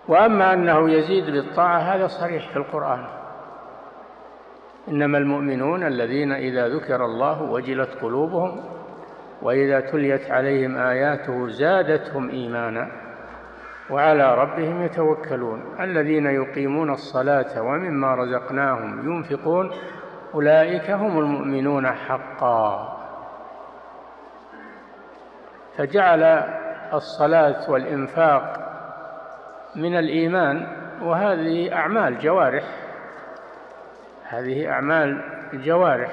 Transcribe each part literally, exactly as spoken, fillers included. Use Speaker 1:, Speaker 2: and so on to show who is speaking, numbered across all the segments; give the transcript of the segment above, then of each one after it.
Speaker 1: وأما أنه يزيد بالطاعة هذا صريح في القرآن: إنما المؤمنون الذين إذا ذكر الله وجلت قلوبهم وإذا تليت عليهم آياته زادتهم إيمانا وعلى ربهم يتوكلون الذين يقيمون الصلاة ومما رزقناهم ينفقون أولئك هم المؤمنون حقا. فجعل الصلاة والإنفاق من الإيمان، وهذه أعمال جوارح، هذه أعمال جوارح.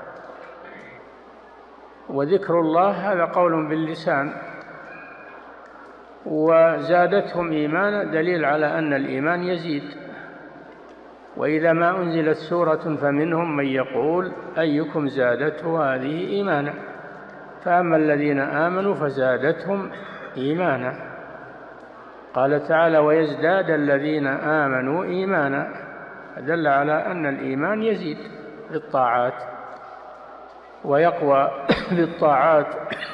Speaker 1: وذكر الله هذا قول باللسان. وزادتهم إيمانا دليل على أن الإيمان يزيد. وإذا ما أنزلت سورة فمنهم من يقول أيكم زادته هذه إيمانا، فأما الذين آمنوا فزادتهم إيمانا. قال تعالى: ويزداد الذين آمنوا إيمانا، دل على أن الإيمان يزيد بالطاعات ويقوى بالطاعات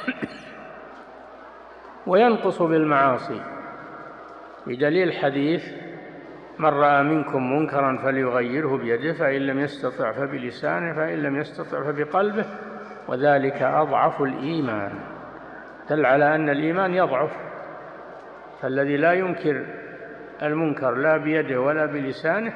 Speaker 1: وينقص بالمعاصي، بدليل حديث: من رأى منكم منكرا فليغيره بيده فإن لم يستطع فبلسانه فإن لم يستطع فبقلبه وذلك أضعف الإيمان. دل على أن الإيمان يضعف، فالذي لا ينكر المنكر لا بيده ولا بلسانه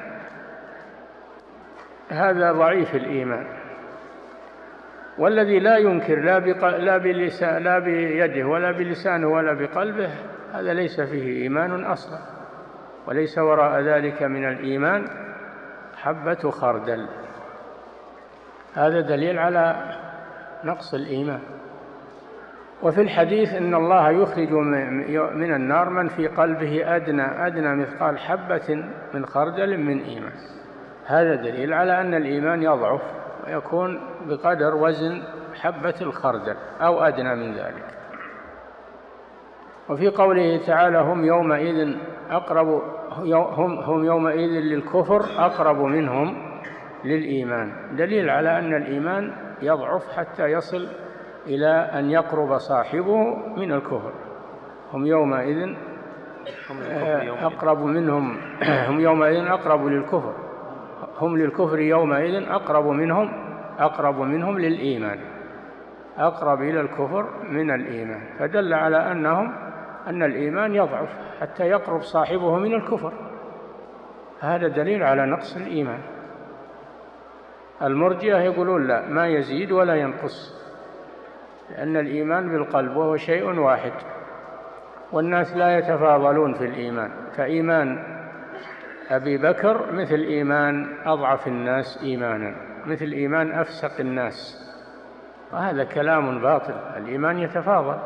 Speaker 1: هذا ضعيف الإيمان، والذي لا ينكر لا, لا, بلسان لا بيده ولا بلسانه ولا بقلبه هذا ليس فيه إيمان أصلا، وليس وراء ذلك من الإيمان حبة خردل. هذا دليل على نقص الإيمان. وفي الحديث إن الله يخرج من النار من في قلبه أدنى أدنى مثقال حبة من خردل من إيمان. هذا دليل على أن الإيمان يضعف ويكون بقدر وزن حبة الخردل أو أدنى من ذلك. وفي قوله تعالى: هم يومئذ أقرب هم, هم يومئذ للكفر أقرب منهم للإيمان، دليل على أن الإيمان يضعف حتى يصل إلى أن يقرب صاحبه من الكفر. هم يومئذ أقرب منهم هم يومئذ أقرب للكفر هم للكفر يومئذ أقرب منهم أقرب منهم للإيمان، أقرب إلى الكفر من الإيمان، فدل على أنهم أن الإيمان يضعف حتى يقرب صاحبه من الكفر. هذا دليل على نقص الإيمان. المرجئة يقولون لا، ما يزيد ولا ينقص، لأن الإيمان بالقلب وهو شيء واحد، والناس لا يتفاضلون في الإيمان، فإيمان أبي بكر مثل إيمان أضعف الناس إيمانا، مثل إيمان أفسق الناس، وهذا كلام باطل. الإيمان يتفاضل،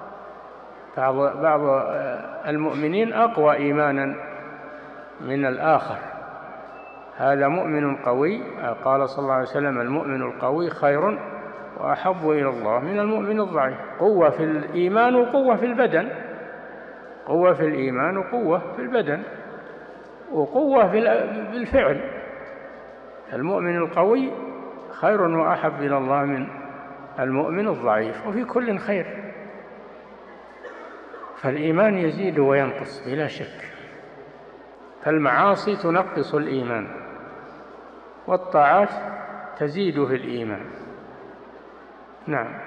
Speaker 1: بعض المؤمنين أقوى إيمانا من الآخر. هذا مؤمن قوي، قال صلى الله عليه وسلم: المؤمن القوي خير وأحب إلى الله من المؤمن الضعيف. قوة في الإيمان وقوة في البدن، قوة في الإيمان وقوة في البدن وقوة في الفعل. المؤمن القوي خير وأحب إلى الله من المؤمن الضعيف، وفي كل خير. فالإيمان يزيد وينقص بلا شك، فالمعاصي تنقص الإيمان والطاعات تزيد في الإيمان. نعم.